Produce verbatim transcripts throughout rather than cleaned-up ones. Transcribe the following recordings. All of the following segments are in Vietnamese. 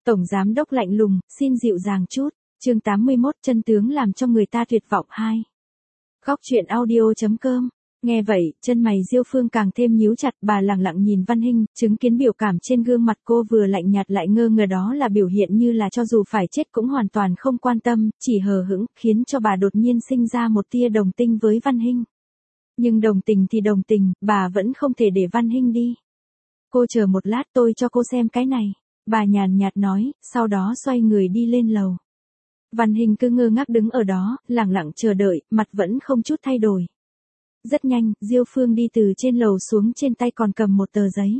Tổng giám đốc lạnh lùng, xin dịu dàng chút. Chương tám mươi mốt, chân tướng làm cho người ta tuyệt vọng hai. Góc truyện audio chấm com. Nghe vậy, chân mày Diêu Phương càng thêm nhíu chặt, bà lặng lặng nhìn Văn Hinh, chứng kiến biểu cảm trên gương mặt cô vừa lạnh nhạt lại ngơ ngơ, đó là biểu hiện như là cho dù phải chết cũng hoàn toàn không quan tâm, chỉ hờ hững, khiến cho bà đột nhiên sinh ra một tia đồng tình với Văn Hinh. Nhưng đồng tình thì đồng tình, bà vẫn không thể để Văn Hinh đi. Cô chờ một lát, tôi cho cô xem cái này. Bà nhàn nhạt nói, sau đó xoay người đi lên lầu. Văn Hinh cứ ngơ ngác đứng ở đó, lặng lặng chờ đợi, mặt vẫn không chút thay đổi. Rất nhanh, Diêu Phương đi từ trên lầu xuống, trên tay còn cầm một tờ giấy.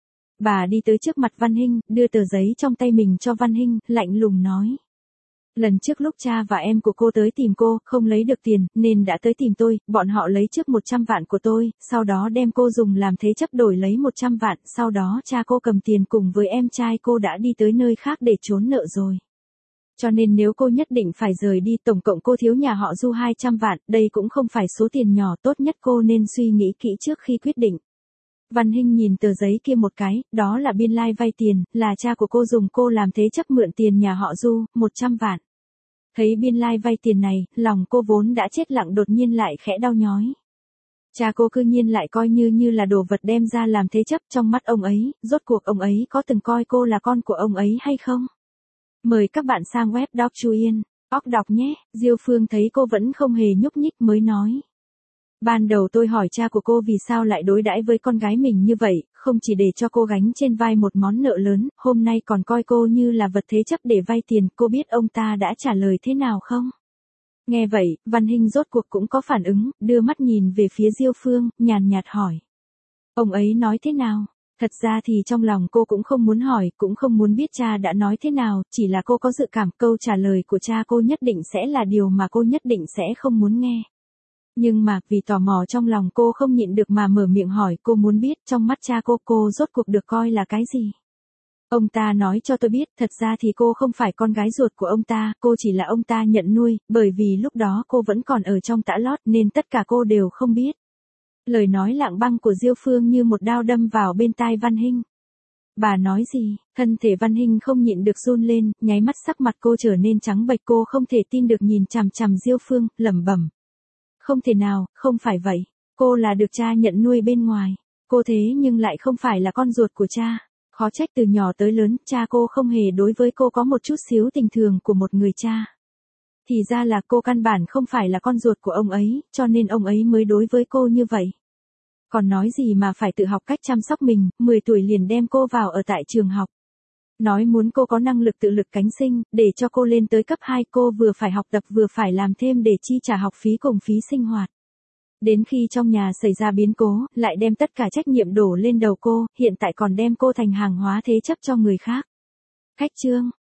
Bà đi tới trước mặt Văn Hinh, đưa tờ giấy trong tay mình cho Văn Hinh, lạnh lùng nói. Lần trước lúc cha và em của cô tới tìm cô, không lấy được tiền, nên đã tới tìm tôi, bọn họ lấy trước một trăm vạn của tôi, sau đó đem cô dùng làm thế chấp đổi lấy một trăm vạn, sau đó cha cô cầm tiền cùng với em trai cô đã đi tới nơi khác để trốn nợ rồi. Cho nên nếu cô nhất định phải rời đi, tổng cộng cô thiếu nhà họ Du hai trăm vạn, đây cũng không phải số tiền nhỏ, tốt nhất cô nên suy nghĩ kỹ trước khi quyết định. Văn Hinh nhìn tờ giấy kia một cái, đó là biên lai vay tiền, là cha của cô dùng cô làm thế chấp mượn tiền nhà họ Du, một trăm vạn. Thấy biên lai vay tiền này, lòng cô vốn đã chết lặng đột nhiên lại khẽ đau nhói. Cha cô cư nhiên lại coi như như là đồ vật đem ra làm thế chấp, trong mắt ông ấy, rốt cuộc ông ấy có từng coi cô là con của ông ấy hay không? Mời các bạn sang web Doc Chu Yên, óc đọc nhé. Diêu Phương thấy cô vẫn không hề nhúc nhích mới nói. Ban đầu tôi hỏi cha của cô vì sao lại đối đãi với con gái mình như vậy, không chỉ để cho cô gánh trên vai một món nợ lớn, hôm nay còn coi cô như là vật thế chấp để vay tiền, cô biết ông ta đã trả lời thế nào không? Nghe vậy, Văn Hinh rốt cuộc cũng có phản ứng, đưa mắt nhìn về phía Diêu Phương, nhàn nhạt hỏi. Ông ấy nói thế nào? Thật ra thì trong lòng cô cũng không muốn hỏi, cũng không muốn biết cha đã nói thế nào, chỉ là cô có dự cảm câu trả lời của cha cô nhất định sẽ là điều mà cô nhất định sẽ không muốn nghe. Nhưng mà, vì tò mò trong lòng cô không nhịn được mà mở miệng hỏi, cô muốn biết trong mắt cha cô, cô rốt cuộc được coi là cái gì? Ông ta nói cho tôi biết, thật ra thì cô không phải con gái ruột của ông ta, cô chỉ là ông ta nhận nuôi, bởi vì lúc đó cô vẫn còn ở trong tã lót nên tất cả cô đều không biết. Lời nói lặng băng của Diêu Phương như một đao đâm vào bên tai Văn Hinh. Bà nói gì? Thân thể Văn Hinh không nhịn được run lên, nháy mắt sắc mặt cô trở nên trắng bệch, cô không thể tin được nhìn chằm chằm Diêu Phương, lẩm bẩm. Không thể nào, không phải vậy. Cô là được cha nhận nuôi bên ngoài. Cô thế nhưng lại không phải là con ruột của cha. Khó trách từ nhỏ tới lớn, cha cô không hề đối với cô có một chút xíu tình thường của một người cha. Thì ra là cô căn bản không phải là con ruột của ông ấy, cho nên ông ấy mới đối với cô như vậy. Còn nói gì mà phải tự học cách chăm sóc mình, mười tuổi liền đem cô vào ở tại trường học. Nói muốn cô có năng lực tự lực cánh sinh, để cho cô lên tới cấp hai, cô vừa phải học tập vừa phải làm thêm để chi trả học phí cùng phí sinh hoạt. Đến khi trong nhà xảy ra biến cố, lại đem tất cả trách nhiệm đổ lên đầu cô, hiện tại còn đem cô thành hàng hóa thế chấp cho người khác. Khách chương,